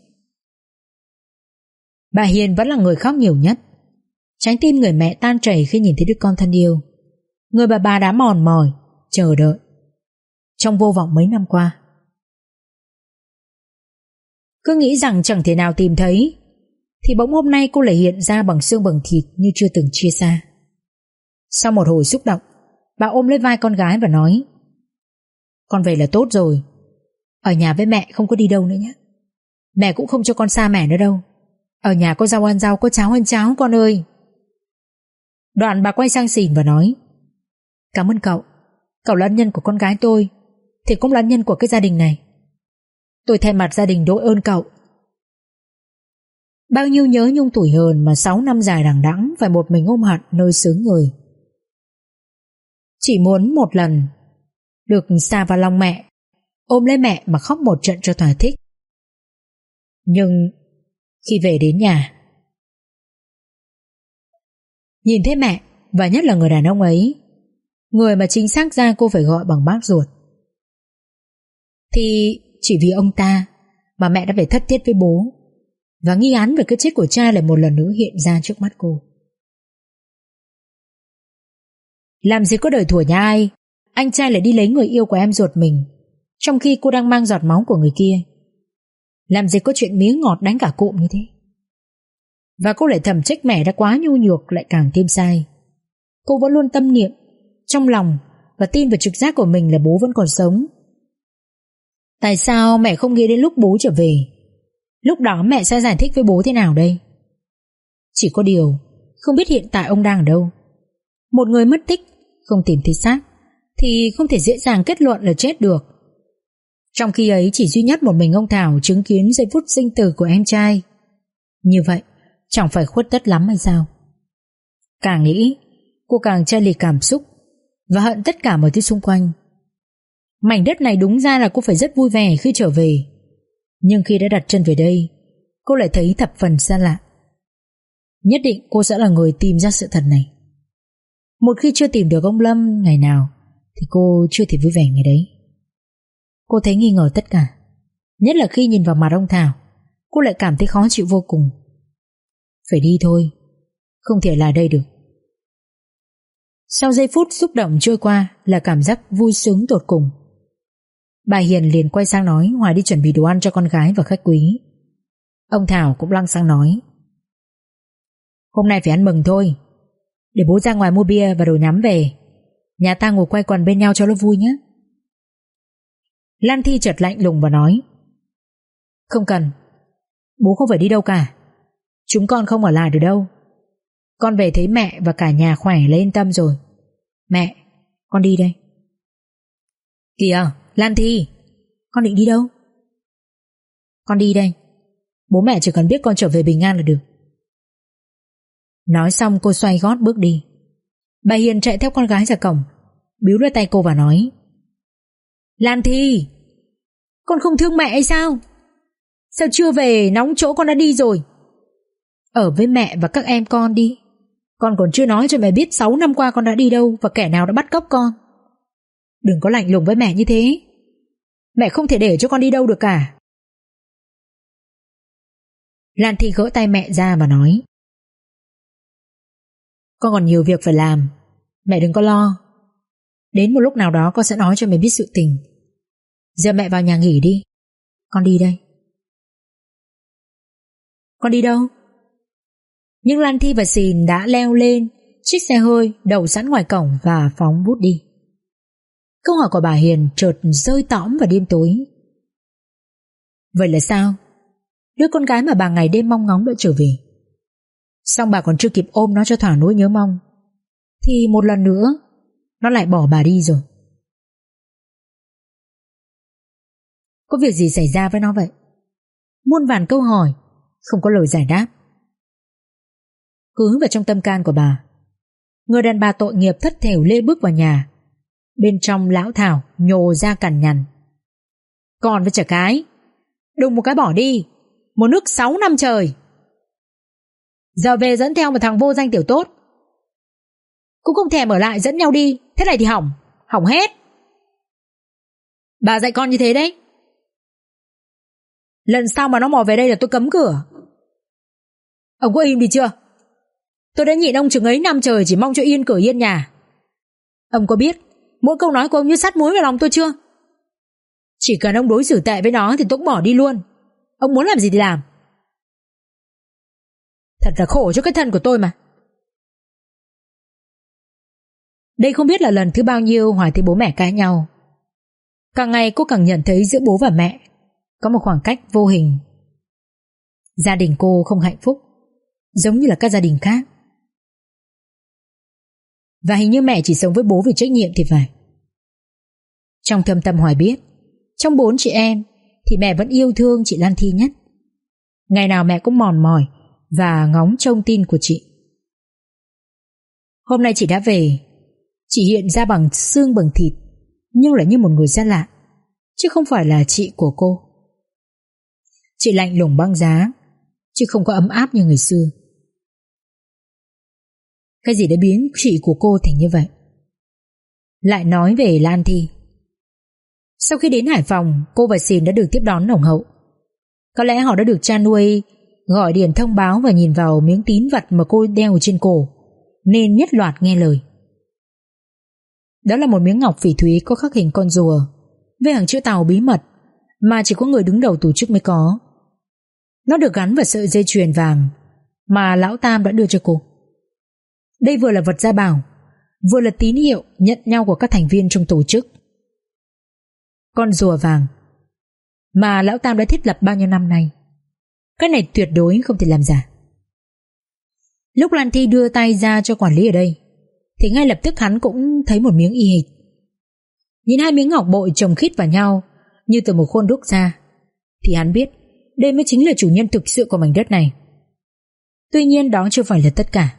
Bà Hiền vẫn là người khóc nhiều nhất. Trái tim người mẹ tan chảy khi nhìn thấy đứa con thân yêu, người bà bà đã mòn mỏi chờ đợi trong vô vọng mấy năm qua. Cứ nghĩ rằng chẳng thể nào tìm thấy, thì bỗng hôm nay cô lại hiện ra bằng xương bằng thịt như chưa từng chia xa. Sau một hồi xúc động, bà ôm lấy vai con gái và nói: Con về là tốt rồi. Ở nhà với mẹ không có đi đâu nữa nhé. Mẹ cũng không cho con xa mẹ nữa đâu. Ở nhà có rau ăn rau, có cháo ăn cháo con ơi. Đoạn bà quay sang Xìn và nói: Cảm ơn cậu. Cậu là ân nhân của con gái tôi, thì cũng là ân nhân của cái gia đình này. Tôi thay mặt gia đình đội ơn cậu. Bao nhiêu nhớ nhung tủi hờn mà sáu năm dài đằng đẵng phải một mình ôm hận nơi xứ người. Chỉ muốn một lần được xa vào lòng mẹ, ôm lấy mẹ mà khóc một trận cho thỏa thích. Nhưng khi về đến nhà, nhìn thấy mẹ, và nhất là người đàn ông ấy, người mà chính xác ra cô phải gọi bằng bác ruột. Thì chỉ vì ông ta mà mẹ đã phải thất tiết với bố, và nghi án về cái chết của cha lại một lần nữa hiện ra trước mắt cô. Làm gì có đời thủa nhà ai, anh trai lại đi lấy người yêu của em ruột mình, trong khi cô đang mang giọt máu của người kia. Làm gì có chuyện mía ngọt đánh cả cụm như thế. Và cô lại thầm trách mẹ đã quá nhu nhược, lại càng thêm sai. Cô vẫn luôn tâm niệm trong lòng và tin vào trực giác của mình là bố vẫn còn sống. Tại sao mẹ không nghĩ đến lúc bố trở về? Lúc đó mẹ sẽ giải thích với bố thế nào đây? Chỉ có điều không biết hiện tại ông đang ở đâu. Một người mất tích, không tìm thấy xác, thì không thể dễ dàng kết luận là chết được. Trong khi ấy chỉ duy nhất một mình ông Thảo chứng kiến giây phút sinh tử của em trai. Như vậy chẳng phải khuất tất lắm hay sao? Càng nghĩ cô càng chai lì cảm xúc và hận tất cả mọi thứ xung quanh. Mảnh đất này đúng ra là cô phải rất vui vẻ khi trở về, nhưng khi đã đặt chân về đây, cô lại thấy thập phần xa lạ. Nhất định cô sẽ là người tìm ra sự thật này. Một khi chưa tìm được ông Lâm ngày nào thì cô chưa thể vui vẻ ngày đấy. Cô thấy nghi ngờ tất cả, nhất là khi nhìn vào mặt ông Thảo, cô lại cảm thấy khó chịu vô cùng. Phải đi thôi, không thể là đây được. Sau giây phút xúc động trôi qua là cảm giác vui sướng tột cùng. Bà Hiền liền quay sang nói Hoài đi chuẩn bị đồ ăn cho con gái và khách quý. Ông Thảo cũng lăng sang nói, hôm nay phải ăn mừng thôi, để bố ra ngoài mua bia và đồ nhắm về, nhà ta ngồi quay quần bên nhau cho nó vui nhé. Lan Thi chợt lạnh lùng và nói, không cần, bố không phải đi đâu cả, chúng con không ở lại được đâu. Con về thấy mẹ và cả nhà khỏe là yên tâm rồi. Mẹ, con đi đây. Kìa Lan Thi, con định đi đâu? Con đi đây, bố mẹ chỉ cần biết con trở về bình an là được. Nói xong cô xoay gót bước đi. Bà Hiền chạy theo con gái ra cổng, bíu lấy tay cô và nói, Lan Thi, con không thương mẹ hay sao? Sao chưa về nóng chỗ con đã đi rồi? Ở với mẹ và các em con đi. Con còn chưa nói cho mẹ biết sáu năm qua con đã đi đâu và kẻ nào đã bắt cóc con. Đừng có lạnh lùng với mẹ như thế. Mẹ không thể để cho con đi đâu được cả. Lan Thi gỡ tay mẹ ra và nói, con còn nhiều việc phải làm, mẹ đừng có lo. Đến một lúc nào đó con sẽ nói cho mẹ biết sự tình. Giờ mẹ vào nhà nghỉ đi. Con đi đây. Con đi đâu? Nhưng Lan Thi và Sìn đã leo lên chiếc xe hơi đậu sẵn ngoài cổng và phóng vút đi. Câu hỏi của bà Hiền chợt rơi tõm vào đêm tối. Vậy là sao? Đứa con gái mà bà ngày đêm mong ngóng đã trở về. Xong bà còn chưa kịp ôm nó cho thỏa nỗi nhớ mong, thì một lần nữa nó lại bỏ bà đi rồi. Có việc gì xảy ra với nó vậy? Muôn vàn câu hỏi, không có lời giải đáp. Cứ vào trong tâm can của bà, người đàn bà tội nghiệp thất thểu lê bước vào nhà. Bên trong lão Thảo nhồ ra cằn nhằn, còn với chả cái, đùng một cái bỏ đi, một nước sáu năm trời. Giờ về dẫn theo một thằng vô danh tiểu tốt, cũng không thèm ở lại dẫn nhau đi. Thế này thì hỏng, hỏng hết. Bà dạy con như thế đấy. Lần sau mà nó mò về đây là tôi cấm cửa. Ông có im đi chưa? Tôi đã nhịn ông chừng ấy năm trời chỉ mong cho yên cửa yên nhà. Ông có biết mỗi câu nói của ông như sắt muối vào lòng tôi chưa? Chỉ cần ông đối xử tệ với nó thì tôi cũng bỏ đi luôn. Ông muốn làm gì thì làm. Thật là khổ cho cái thân của tôi mà. Đây không biết là lần thứ bao nhiêu Hoài thấy bố mẹ cãi nhau. Càng ngày cô càng nhận thấy giữa bố và mẹ có một khoảng cách vô hình. Gia đình cô không hạnh phúc giống như là các gia đình khác. Và hình như mẹ chỉ sống với bố vì trách nhiệm thì phải. Trong thâm tâm Hoài biết, trong bốn chị em thì mẹ vẫn yêu thương chị Lan Thi nhất. Ngày nào mẹ cũng mòn mỏi và ngóng trông tin của chị. Hôm nay chị đã về. Chị hiện ra bằng xương bằng thịt, nhưng lại như một người xa lạ, chứ không phải là chị của cô. Chị lạnh lùng băng giá, chứ không có ấm áp như người xưa. Cái gì đã biến chị của cô thành như vậy? lại nói về Lan Thi. Sau khi đến Hải Phòng, cô và Sìn đã được tiếp đón nồng hậu. Có lẽ họ đã được cha nuôi gọi điện thông báo và nhìn vào miếng tín vật mà cô đeo trên cổ, nên nhất loạt nghe lời. Đó là một miếng ngọc phỉ thúy có khắc hình con rùa với hàng chữ Tàu bí mật mà chỉ có người đứng đầu tổ chức mới có. Nó được gắn vào sợi dây chuyền vàng mà Lão Tam đã đưa cho cô. Đây vừa là vật gia bảo, vừa là tín hiệu nhận nhau của các thành viên trong tổ chức. Con rùa vàng mà Lão Tam đã thiết lập bao nhiêu năm nay, cái này tuyệt đối không thể làm giả. Lúc Lan Thi đưa tay ra cho quản lý ở đây thì ngay lập tức hắn cũng thấy một miếng y hệt. Nhìn hai miếng ngọc bội chồng khít vào nhau như từ một khuôn đúc ra thì hắn biết đây mới chính là chủ nhân thực sự của mảnh đất này. Tuy nhiên đó chưa phải là tất cả.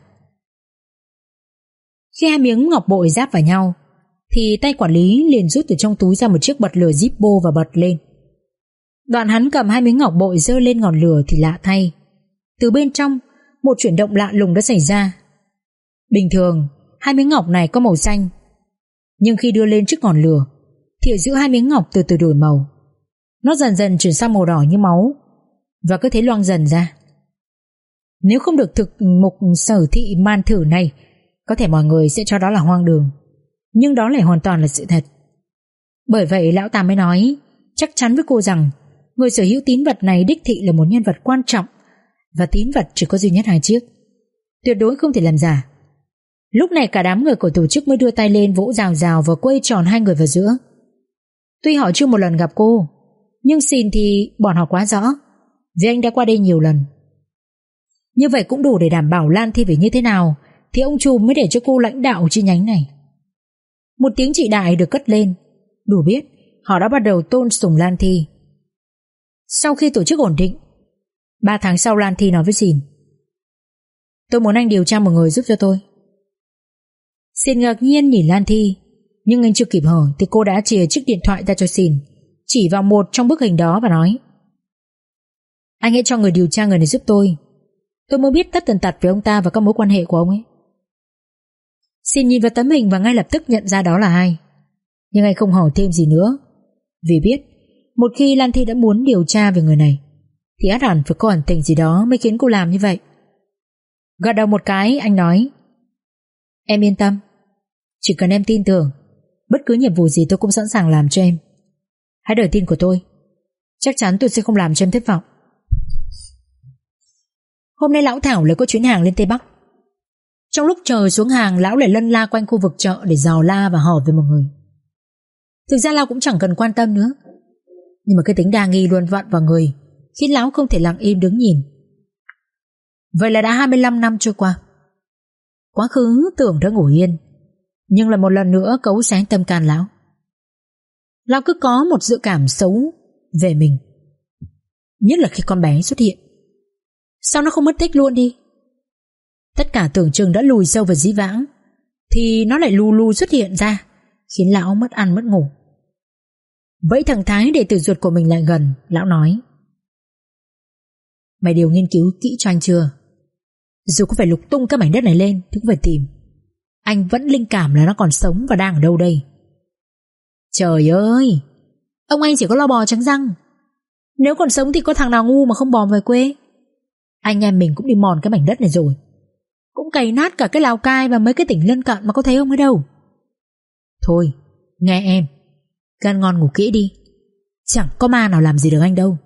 Khi hai miếng ngọc bội giáp vào nhau thì tay quản lý liền rút từ trong túi ra một chiếc bật lửa Zippo và bật lên. Đoạn hắn cầm hai miếng ngọc bội giơ lên ngọn lửa thì lạ thay, từ bên trong một chuyển động lạ lùng đã xảy ra. Bình thường hai miếng ngọc này có màu xanh, nhưng khi đưa lên trước ngọn lửa thì ở giữa hai miếng ngọc từ từ đổi màu. Nó dần dần chuyển sang màu đỏ như máu và cứ thế loang dần ra. Nếu không được thực mục sở thị man thử này, có thể mọi người sẽ cho đó là hoang đường, nhưng đó lại hoàn toàn là sự thật. Bởi vậy Lão Tam mới nói chắc chắn với cô rằng người sở hữu tín vật này đích thị là một nhân vật quan trọng, và tín vật chỉ có duy nhất hai chiếc, tuyệt đối không thể làm giả. Lúc này cả đám người của tổ chức mới đưa tay lên vỗ rào rào và quây tròn hai người vào giữa. Tuy họ chưa một lần gặp cô, nhưng Sìn thì bọn họ quá rõ, vì anh đã qua đây nhiều lần. Như vậy cũng đủ để đảm bảo Lan Thi phải như thế nào thì ông trùm mới để cho cô lãnh đạo chi nhánh này. Một tiếng chị đại được cất lên, đủ biết họ đã bắt đầu tôn sùng Lan Thi. Sau khi tổ chức ổn định, ba tháng sau Lan Thi nói với Sìn: tôi muốn anh điều tra một người giúp cho tôi. Sìn ngạc nhiên nhìn Lan Thi, nhưng anh chưa kịp hỏi thì cô đã chìa chiếc điện thoại ra cho Sìn, chỉ vào một trong bức hình đó và nói: anh hãy cho người điều tra người này giúp tôi. Tôi mới biết tất tần tật về ông ta và các mối quan hệ của ông ấy. Sìn nhìn vào tấm hình và ngay lập tức nhận ra đó là ai, nhưng anh không hỏi thêm gì nữa, vì biết một khi Lan Thi đã muốn điều tra về người này thì ắt hẳn phải có ẩn tình gì đó mới khiến cô làm như vậy. Gật đầu một cái, anh nói: em yên tâm, chỉ cần em tin tưởng, bất cứ nhiệm vụ gì tôi cũng sẵn sàng làm cho em. Hãy đợi tin của tôi, chắc chắn tôi sẽ không làm cho em thất vọng. Hôm nay lão Thảo lại có chuyến hàng lên Tây Bắc. Trong lúc chờ xuống hàng, lão lại lân la quanh khu vực chợ để dò la và hỏi về một người. Thực ra lão cũng chẳng cần quan tâm nữa, nhưng mà cái tính đa nghi luồn vặn vào người khiến lão không thể lặng im đứng nhìn. Vậy là đã hai mươi lăm năm trôi qua. Quá khứ tưởng đã ngủ yên, nhưng là một lần nữa cấu sáng tâm can lão. Lão cứ có một dự cảm xấu về mình, nhất là khi con bé xuất hiện. Sao nó không mất tích luôn đi? Tất cả tưởng chừng đã lùi sâu vào dĩ vãng thì nó lại lù lù xuất hiện ra, khiến lão mất ăn mất ngủ. Vẫy thằng Thái đệ tử ruột của mình lại gần, lão nói: mày đều nghiên cứu kỹ cho anh chưa? Dù có phải lục tung các mảnh đất này lên thì cũng phải tìm. Anh vẫn linh cảm là nó còn sống và đang ở đâu đây. Trời ơi, ông anh chỉ có lo bò trắng răng. Nếu còn sống thì có thằng nào ngu mà không bò về quê. Anh em mình cũng đi mòn cái mảnh đất này rồi, cũng cày nát cả cái Lào Cai và mấy cái tỉnh lân cận mà có thấy ông ấy đâu. Thôi, nghe em, cứ ăn ngon ngủ kỹ đi, chẳng có ma nào làm gì được anh đâu.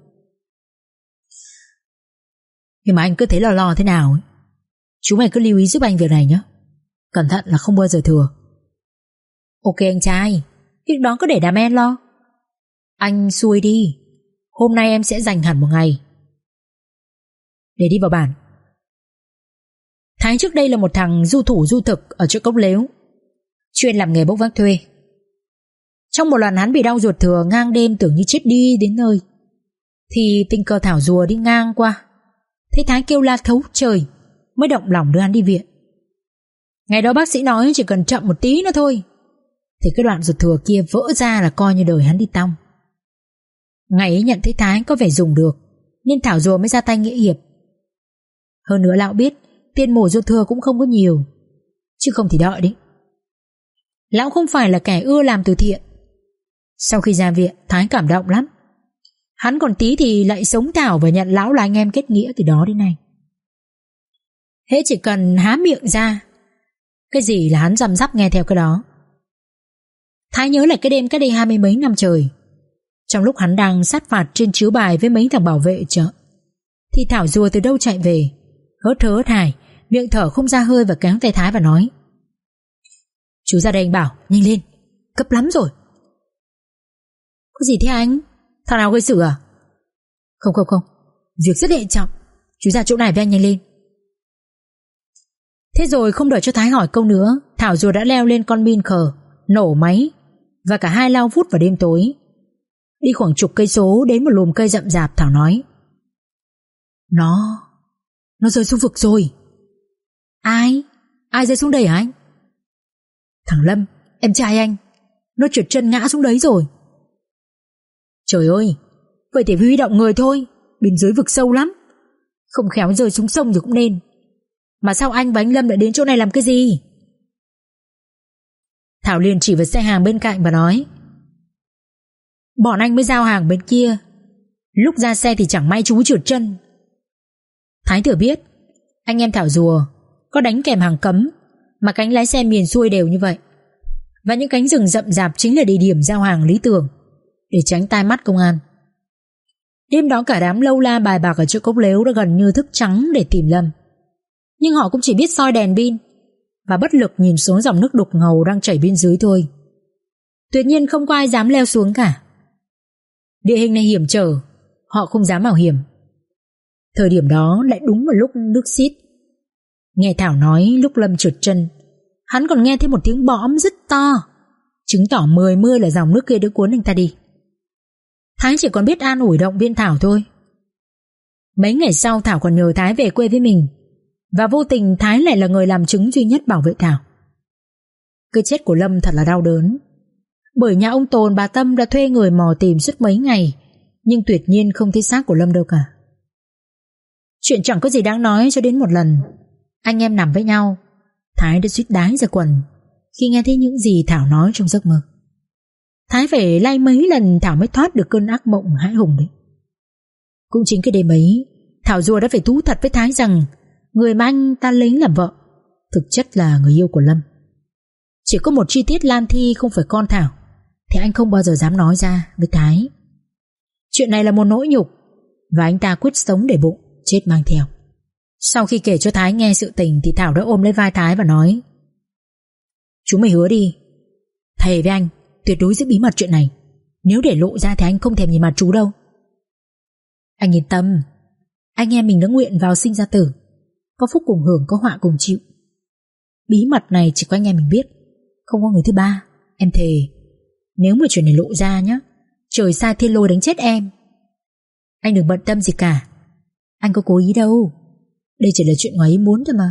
Nhưng mà anh cứ thấy lo lo thế nào ấy, chúng mày cứ lưu ý giúp anh việc này nhé. Cẩn thận là không bao giờ thừa. Ok anh trai, việc đó cứ để đàm en lo. Anh xuôi đi, hôm nay em sẽ dành hẳn một ngày để đi vào bản. Thái trước đây là một thằng du thủ du thực ở chỗ Cốc Lếu, chuyên làm nghề bốc vác thuê. Trong một lần hắn bị đau ruột thừa ngang đêm tưởng như chết đi đến nơi, thì tình cờ Thảo rùa đi ngang qua, thấy Thái kêu la thấu trời, mới động lòng đưa hắn đi viện. Ngày đó bác sĩ nói chỉ cần chậm một tí nữa thôi thì cái đoạn ruột thừa kia vỡ ra là coi như đời hắn đi tong. Ngày ấy nhận thấy Thái có vẻ dùng được nên Thảo rùa mới ra tay nghĩa hiệp. Hơn nữa lão biết tiền mổ ruột thừa cũng không có nhiều, chứ không thì đợi đấy. Lão không phải là kẻ ưa làm từ thiện. Sau khi ra viện, Thái cảm động lắm. Hắn còn tí thì lại sống Thảo và nhận lão là anh em kết nghĩa từ đó đến nay. Hễ chỉ cần há miệng ra, cái gì là hắn răm rắp nghe theo cái đó. Thái nhớ lại cái đêm cách đây hai mươi mấy năm trời, trong lúc hắn đang sát phạt trên chiếu bài với mấy thằng bảo vệ chợ, thì Thảo rùa từ đâu chạy về, hớt hớ hớt hải, miệng thở không ra hơi, và kéo tay Thái và nói: "Chú ra đây anh bảo, nhanh lên, cấp lắm rồi." "Có gì thế anh? Thằng nào gây sự à?" "Không không không, việc rất hệ trọng, chú ra chỗ này với anh, nhanh lên." Thế rồi không đợi cho Thái hỏi câu nữa, Thảo rùa đã leo lên con min khờ, nổ máy, và cả hai lao vút vào đêm tối. Đi khoảng chục cây số đến một lùm cây rậm rạp, Thảo nói: Nó Nó rơi xuống vực rồi." "Ai? Ai rơi xuống đây hả anh?" "Thằng Lâm, em trai anh. Nó trượt chân ngã xuống đấy rồi." "Trời ơi, vậy thì huy động người thôi, bên dưới vực sâu lắm, không khéo rơi xuống sông thì cũng nên. Mà sao anh và anh Lâm lại đến chỗ này làm cái gì?" Thảo liền chỉ vào xe hàng bên cạnh và nói: "Bọn anh mới giao hàng bên kia, lúc ra xe thì chẳng may chú trượt chân." Thái thừa biết anh em Thảo rùa có đánh kèm hàng cấm, mà cánh lái xe miền xuôi đều như vậy, và những cánh rừng rậm rạp chính là địa điểm giao hàng lý tưởng để tránh tai mắt công an. Đêm đó cả đám lâu la bài bạc ở chỗ cốc lếu đã gần như thức trắng để tìm Lâm, nhưng họ cũng chỉ biết soi đèn pin và bất lực nhìn xuống dòng nước đục ngầu đang chảy bên dưới thôi. Tuyệt nhiên không có ai dám leo xuống cả. Địa hình này hiểm trở, họ không dám mạo hiểm. Thời điểm đó lại đúng vào lúc nước xiết. Nghe Thảo nói lúc Lâm trượt chân, hắn còn nghe thấy một tiếng bõm rất to, chứng tỏ mười mươi là dòng nước kia đã cuốn anh ta đi. Thái chỉ còn biết an ủi động viên Thảo thôi. Mấy ngày sau Thảo còn nhờ Thái về quê với mình, và vô tình Thái lại là người làm chứng duy nhất bảo vệ Thảo. Cái chết của Lâm thật là đau đớn, bởi nhà ông Tồn bà Tâm đã thuê người mò tìm suốt mấy ngày, nhưng tuyệt nhiên không thấy xác của Lâm đâu cả. Chuyện chẳng có gì đáng nói cho đến một lần, anh em nằm với nhau, Thái đã suýt đái ra quần khi nghe thấy những gì Thảo nói trong giấc mơ. Thái phải lay mấy lần Thảo mới thoát được cơn ác mộng hãi hùng đấy. Cũng chính cái đêm ấy, Thảo rùa đã phải thú thật với Thái rằng người mà anh ta lấy làm vợ thực chất là người yêu của Lâm. Chỉ có một chi tiết Lan Thi không phải con Thảo thì anh không bao giờ dám nói ra với Thái. Chuyện này là một nỗi nhục, và anh ta quyết sống để bụng, chết mang theo. Sau khi kể cho Thái nghe sự tình thì Thảo đã ôm lấy vai Thái và nói: "Chú mày hứa đi, thề với anh tuyệt đối giữ bí mật chuyện này. Nếu để lộ ra thì anh không thèm nhìn mặt chú đâu." "Anh yên tâm, anh em mình đã nguyện vào sinh ra tử, có phúc cùng hưởng, có họa cùng chịu. Bí mật này chỉ có anh em mình biết, không có người thứ ba. Em thề, nếu mà chuyện này lộ ra nhá, trời sai thiên lôi đánh chết em. Anh đừng bận tâm gì cả, anh có cố ý đâu, đây chỉ là chuyện ngoài ý muốn thôi mà."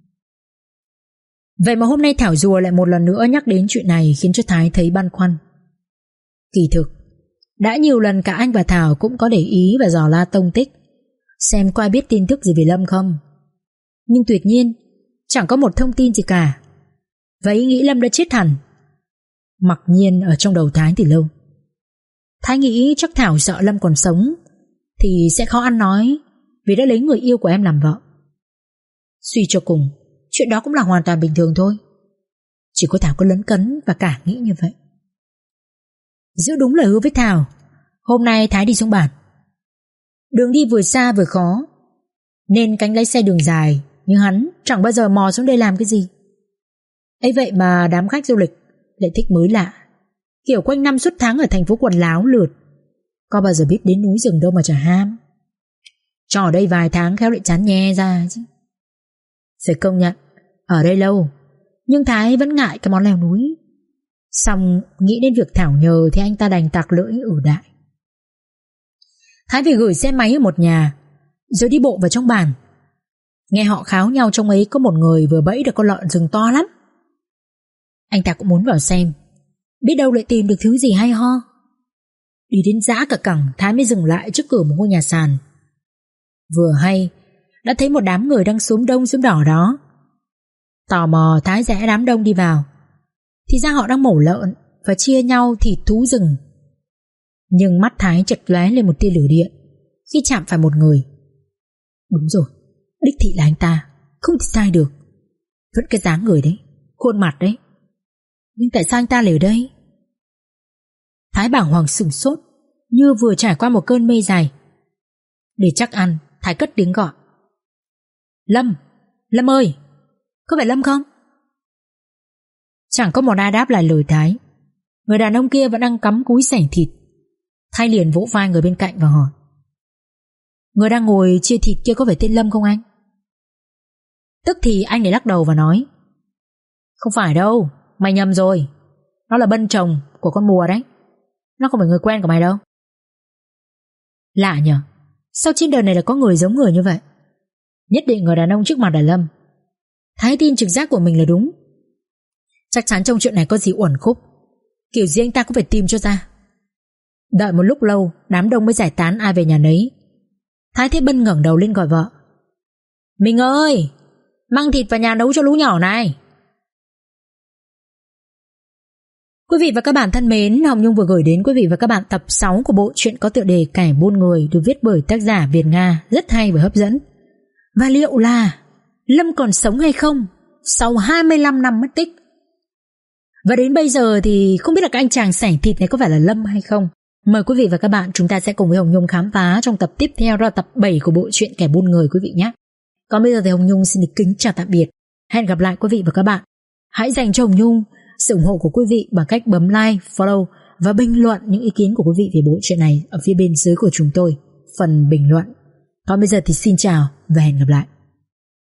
Vậy mà hôm nay Thảo rùa lại một lần nữa nhắc đến chuyện này, khiến cho Thái thấy băn khoăn. Kỳ thực đã nhiều lần cả anh và Thảo cũng có để ý và dò la tông tích, xem có ai biết tin tức gì về Lâm không. Nhưng tuyệt nhiên chẳng có một thông tin gì cả, và ý nghĩ Lâm đã chết hẳn mặc nhiên ở trong đầu Thái từ lâu. Thái nghĩ chắc Thảo sợ Lâm còn sống thì sẽ khó ăn nói, vì đã lấy người yêu của em làm vợ. Suy cho cùng, chuyện đó cũng là hoàn toàn bình thường thôi. Chỉ có Thảo có lấn cấn và cả nghĩ như vậy. Giữ đúng lời hứa với Thảo, hôm nay Thái đi xuống bản. Đường đi vừa xa vừa khó, nên cánh lái xe đường dài, nhưng hắn chẳng bao giờ mò xuống đây làm cái gì. Ấy vậy mà đám khách du lịch lại thích mới lạ, kiểu quanh năm suốt tháng ở thành phố quần láo lượt, có bao giờ biết đến núi rừng đâu mà chả ham. Cho ở đây vài tháng khéo lại chán nhe ra chứ. Phải công nhận, ở đây lâu, nhưng Thái vẫn ngại cái món leo núi. Xong nghĩ đến việc Thảo nhờ thì anh ta đành tặc lưỡi ử đại. Thái phải gửi xe máy ở một nhà, rồi đi bộ vào trong bản. Nghe họ kháo nhau trong ấy có một người vừa bẫy được con lợn rừng to lắm. Anh ta cũng muốn vào xem, biết đâu lại tìm được thứ gì hay ho. Đi đến dã cả cẳng, Thái mới dừng lại trước cửa một ngôi nhà sàn. Vừa hay đã thấy một đám người đang xúm đông xúm đỏ đó. Tò mò Thái rẽ đám đông đi vào. thì ra họ đang mổ lợn và chia nhau thịt thú rừng. Nhưng mắt Thái chợt lóe lên một tia lửa điện khi chạm phải một người. Đúng rồi, đích thị là anh ta, không thể sai được. Vẫn cái dáng người đấy, khuôn mặt đấy. Nhưng tại sao anh ta lại ở đây? Thái bàng hoàng sửng sốt, như vừa trải qua một cơn mê dài. Để chắc ăn, Thái cất tiếng gọi. Lâm, Lâm ơi, có phải Lâm không? Chẳng có một ai đáp lại lời Thái. Người đàn ông kia vẫn đang cắm cúi xẻng thịt. Thái liền vỗ vai người bên cạnh và hỏi. Người đang ngồi chia thịt kia có phải tên Lâm không anh? Tức thì anh lại lắc đầu và nói. Không phải đâu, mày nhầm rồi. Nó là Bân chồng của con Mùa đấy. Nó không phải người quen của mày đâu. Lạ nhỉ, sao trên đời này lại có người giống người như vậy? Nhất định người đàn ông trước mặt là Lâm. Thái tin trực giác của mình là đúng. Chắc chắn trong chuyện này có gì uẩn khúc. Kiểu gì anh ta cũng phải tìm cho ra. Đợi một lúc lâu, đám đông mới giải tán ai về nhà nấy. Thái thấy Bân ngẩng đầu lên gọi vợ. Mình ơi, mang thịt vào nhà nấu cho lũ nhỏ này. Quý vị và các bạn thân mến, Hồng Nhung vừa gửi đến quý vị và các bạn tập sáu của bộ truyện có tựa đề Kẻ buôn người, được viết bởi tác giả Việt Nga, rất hay và hấp dẫn. Và liệu là Lâm còn sống hay không sau hai mươi lăm năm mất tích? Và đến bây giờ thì không biết là các anh chàng xẻng thịt này có phải là Lâm hay không? Mời quý vị và các bạn chúng ta sẽ cùng với Hồng Nhung khám phá trong tập tiếp theo, đó là tập bảy của bộ truyện Kẻ buôn người quý vị nhé. Còn bây giờ thì Hồng Nhung xin được kính chào tạm biệt. Hẹn gặp lại quý vị và các bạn. Hãy dành cho Hồng Nhung sự ủng hộ của quý vị bằng cách bấm like, follow và bình luận những ý kiến của quý vị về bộ truyện này ở phía bên dưới của chúng tôi, phần bình luận. Còn bây giờ thì xin chào và hẹn gặp lại.